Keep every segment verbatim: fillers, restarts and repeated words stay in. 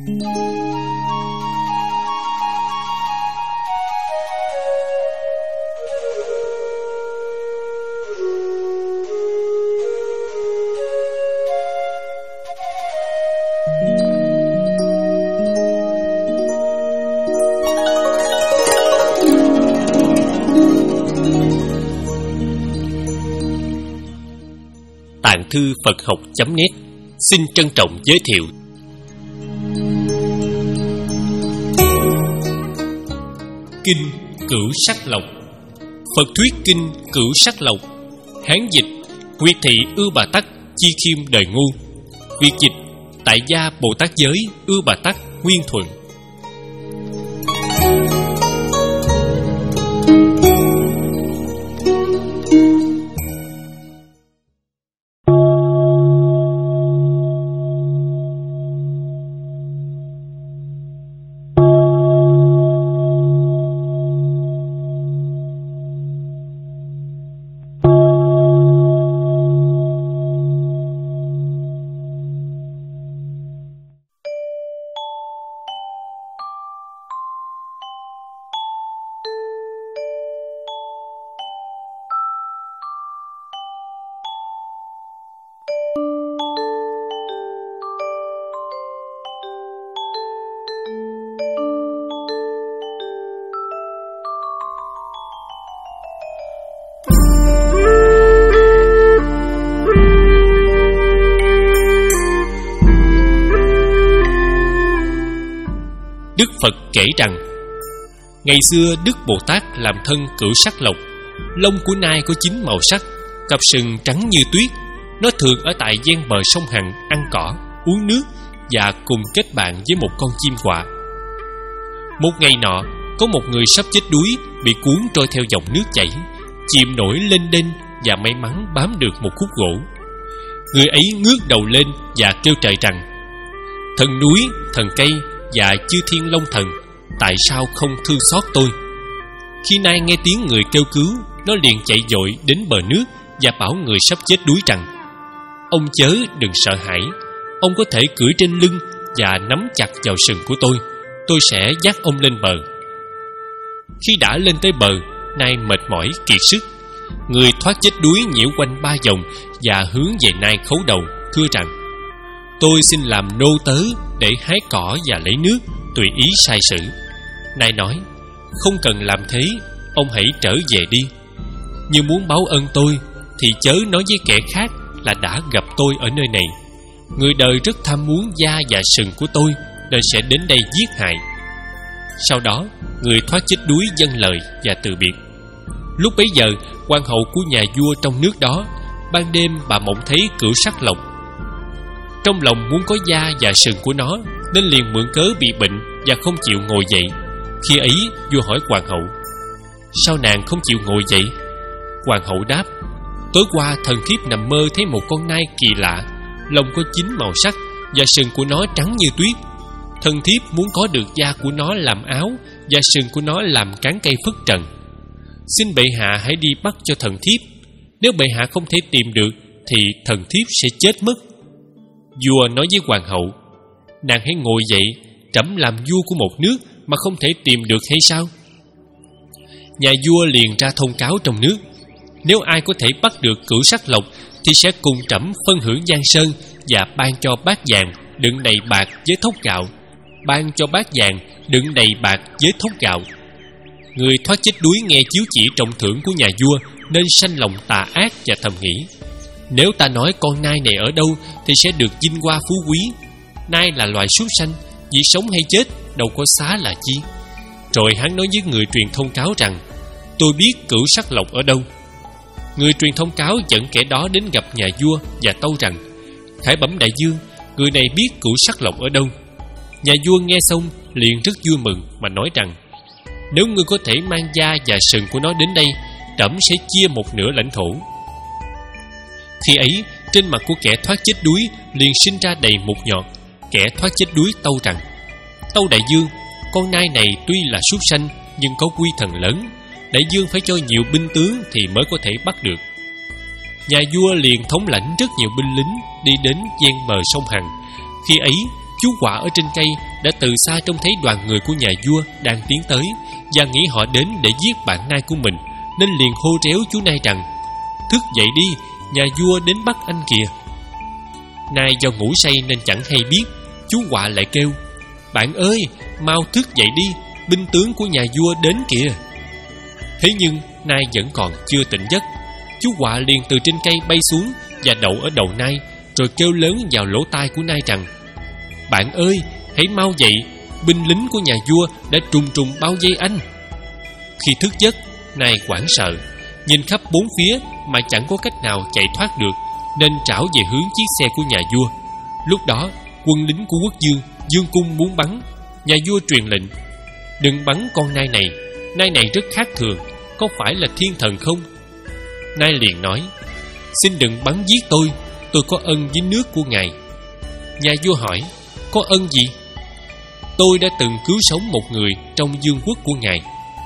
Tạng thư Phật học chấm net xin trân trọng giới thiệu Kinh Cửu Sắc Lộc. Phật thuyết Kinh Cửu Sắc Lộc. Hán dịch Huyệt thị Ưu Bà Tắc Chi Khiêm đời ngu. Việt dịch Tại gia Bồ Tát giới Ưu Bà Tắc Nguyên Thuận. Đức Phật kể rằng, ngày xưa Đức Bồ Tát làm thân cửu sắc lộc. Lông của nai có chín màu sắc, cặp sừng trắng như tuyết. Nó thường ở tại ven bờ sông Hằng ăn cỏ, uống nước và cùng kết bạn với một con chim quạ. Một ngày nọ, có một người sắp chết đuối bị cuốn trôi theo dòng nước chảy, chìm nổi lên đên và may mắn bám được một khúc gỗ. Người ấy ngước đầu lên và kêu trời rằng: thần núi, thần cây và chư thiên long thần, tại sao không thương xót tôi? Khi nai nghe tiếng người kêu cứu, nó liền chạy vội đến bờ nước và bảo người sắp chết đuối rằng: ông chớ đừng sợ hãi, ông có thể cưỡi trên lưng và nắm chặt vào sừng của tôi, tôi sẽ dắt ông lên bờ. Khi đã lên tới bờ, nai mệt mỏi kiệt sức. Người thoát chết đuối nhiễu quanh ba vòng và hướng về nai khấu đầu, thưa rằng: tôi xin làm nô tớ để hái cỏ và lấy nước, tùy ý sai sử. Nai nói: không cần làm thế, ông hãy trở về đi. Như muốn báo ơn tôi thì chớ nói với kẻ khác là đã gặp tôi ở nơi này. Người đời rất tham muốn da và sừng của tôi, nên sẽ đến đây giết hại. Sau đó, người thoát chết đuối dâng lời và từ biệt. Lúc bấy giờ, hoàng hậu của nhà vua trong nước đó, ban đêm bà mộng thấy cửu sắc lộc. Trong lòng muốn có da và sừng của nó, nên liền mượn cớ bị bệnh và không chịu ngồi dậy. Khi ấy, vua hỏi hoàng hậu: sao nàng không chịu ngồi dậy? Hoàng hậu đáp: tối qua thần thiếp nằm mơ thấy một con nai kỳ lạ, lông có chín màu sắc và sừng của nó trắng như tuyết. Thần thiếp muốn có được da của nó làm áo và sừng của nó làm cán cây phất trần. Xin bệ hạ hãy đi bắt cho thần thiếp. Nếu bệ hạ không thể tìm được thì thần thiếp sẽ chết mất. Vua nói với hoàng hậu: nàng hãy ngồi dậy, trẫm làm vua của một nước mà không thể tìm được hay sao? Nhà vua liền ra thông cáo trong nước: nếu ai có thể bắt được cửu sắc lộc thì sẽ cùng trẫm phân hưởng giang sơn và ban cho bát vàng đựng đầy bạc với thóc gạo, ban cho bát vàng đựng đầy bạc với thóc gạo. Người thoát chết đuối nghe chiếu chỉ trọng thưởng của nhà vua nên sanh lòng tà ác và thầm nghĩ: nếu ta nói con nai này ở đâu thì sẽ được vinh hoa phú quý. Nai là loài súc sanh, vì sống hay chết đâu có xá là chi. Rồi hắn nói với người truyền thông cáo rằng: tôi biết cửu sắc lộc ở đâu. Người truyền thông cáo dẫn kẻ đó đến gặp nhà vua và tâu rằng: khải bẩm đại vương, người này biết cửu sắc lộc ở đâu. Nhà vua nghe xong liền rất vui mừng mà nói rằng: nếu ngươi có thể mang da và sừng của nó đến đây, trẫm sẽ chia một nửa lãnh thổ. Khi ấy, trên mặt của kẻ thoát chết đuối liền sinh ra đầy mụn nhọt. Kẻ thoát chết đuối tâu rằng: tâu đại vương, con nai này tuy là súc sanh nhưng có quy thần lớn, đại vương phải cho nhiều binh tướng thì mới có thể bắt được. Nhà vua liền thống lãnh rất nhiều binh lính đi đến ven bờ sông Hằng. Khi ấy, Chú quạ ở trên cây đã từ xa trông thấy đoàn người của nhà vua đang tiến tới và nghĩ họ đến để giết bạn nai của mình, nên liền hô réo chú nai rằng: "Thức dậy đi, nhà vua đến bắt anh kìa." Nai do ngủ say nên chẳng hay biết. Chú quạ lại kêu: "Bạn ơi, mau thức dậy đi, binh tướng của nhà vua đến kìa." Thế nhưng nai vẫn còn chưa tỉnh giấc. Chú quạ liền từ trên cây bay xuống và đậu ở đầu nai, rồi kêu lớn vào lỗ tai của nai rằng: "Bạn ơi, hãy mau dậy, binh lính của nhà vua đã trùng trùng bao vây anh." Khi thức giấc, nai hoảng sợ, nhìn khắp bốn phía mà chẳng có cách nào chạy thoát được, nên trảo về hướng chiếc xe của nhà vua. Lúc đó, quân lính của quốc dương dương cung muốn bắn. Nhà vua truyền lệnh: "Đừng bắn con nai này, nai này rất khác thường, có phải là thiên thần không?" Nai liền nói: "Xin đừng bắn giết tôi, tôi có ân với nước của ngài." Nhà vua hỏi: "Có ân gì?" "Tôi đã từng cứu sống một người trong vương quốc của ngài."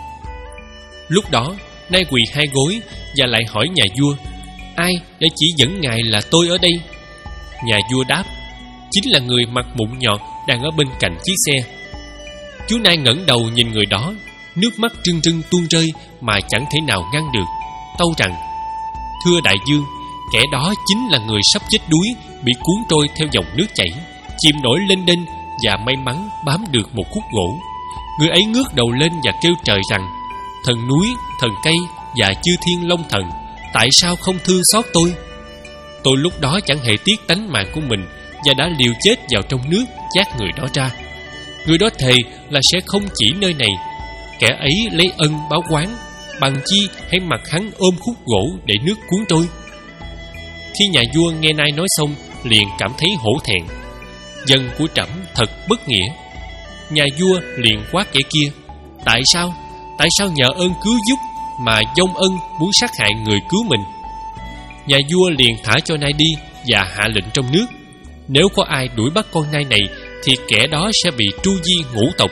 Lúc đó, nai quỳ hai gối và lại hỏi nhà vua: "Ai đã chỉ dẫn ngài là tôi ở đây?" Nhà vua đáp: "Chính là người mặc mụn nhọt đang ở bên cạnh chiếc xe." Chú nai ngẩng đầu nhìn người đó, nước mắt rưng rưng tuôn rơi mà chẳng thể nào ngăn được, tâu rằng: "Thưa đại vương, kẻ đó chính là người sắp chết đuối, bị cuốn trôi theo dòng nước chảy, chìm nổi lênh đênh và may mắn bám được một khúc gỗ. Người ấy ngước đầu lên và kêu trời rằng: Thần núi, thần cây và chư thiên long thần, tại sao không thương xót tôi? Tôi lúc đó chẳng hề tiếc tánh mạng của mình và đã liều chết vào trong nước vác người đó ra. Người đó thề là sẽ không chỉ nơi này. Kẻ ấy lấy ân báo oán, bằng chi hãy mặc hắn ôm khúc gỗ để nước cuốn trôi." Khi nhà vua nghe nai nói xong, liền cảm thấy hổ thẹn. Dân của trẫm thật bất nghĩa. Nhà vua liền quát kẻ kia: "Tại sao? Tại sao nhờ ơn cứu giúp mà vong ân muốn sát hại người cứu mình?" Nhà vua liền thả cho nai đi và hạ lệnh trong nước: nếu có ai đuổi bắt con nai này thì kẻ đó sẽ bị tru di ngũ tộc.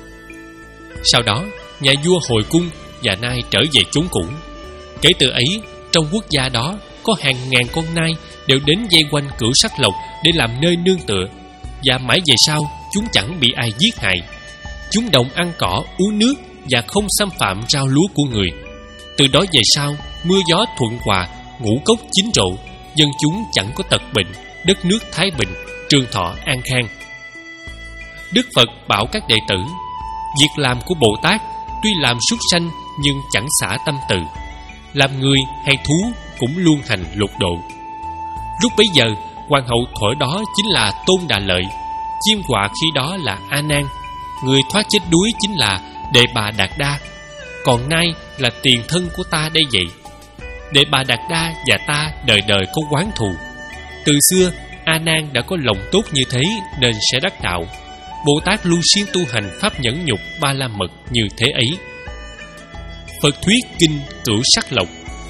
Sau đó, nhà vua hồi cung và nai trở về chốn cũ. Kể từ ấy, trong quốc gia đó có hàng ngàn con nai đều đến vây quanh cửu sắc lộc để làm nơi nương tựa, và mãi về sau chúng chẳng bị ai giết hại. Chúng đồng ăn cỏ, uống nước và không xâm phạm rau lúa của người. Từ đó về sau, mưa gió thuận hòa, ngũ cốc chín rộ, dân chúng chẳng có tật bệnh, đất nước thái bình, trường thọ an khang. Đức Phật bảo các đệ tử: việc làm của Bồ Tát tuy làm súc sanh nhưng chẳng xả tâm từ, làm người hay thú cũng luôn hành lục độ. Lúc bấy giờ, hoàng hậu thuở đó chính là Tôn Đà Lợi, chiêm họa khi đó là A Nan, người thoát chết đuối chính là Đề Bà Đạt Đa, còn nay là tiền thân của ta đây vậy. Đề Bà Đạt Đa và ta đời đời có oán thù. Từ xưa A Nan đã có lòng tốt như thế nên sẽ đắc đạo. Bồ Tát luôn siêng tu hành pháp nhẫn nhục ba la mật như thế ấy. Phật thuyết kinh Cửu Sắc Lộc.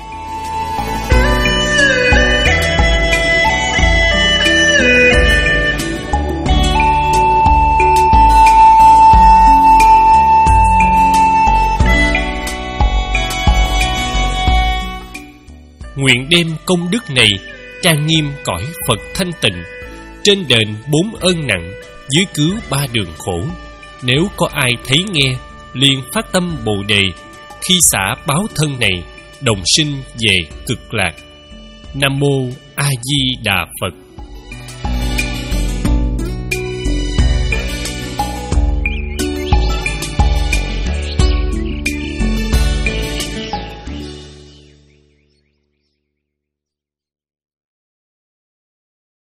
Nguyện đem công đức này trang nghiêm cõi Phật thanh tịnh, trên đền bốn ơn nặng, dưới cứu ba đường khổ. Nếu có ai thấy nghe, liền phát tâm Bồ Đề, khi xả báo thân này, đồng sinh về cực lạc. Nam mô A Di Đà Phật.